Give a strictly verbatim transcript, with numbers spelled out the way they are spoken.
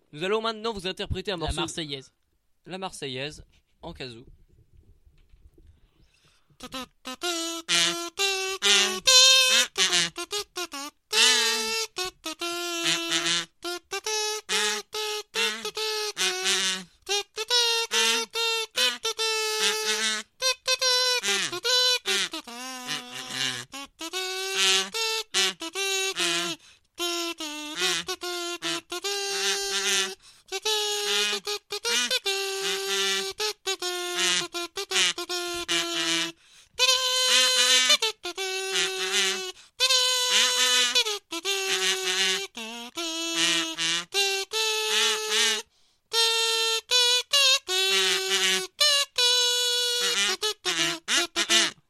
Nous allons maintenant vous interpréter un La morceau. Marseillaise. La Marseillaise en kazoo.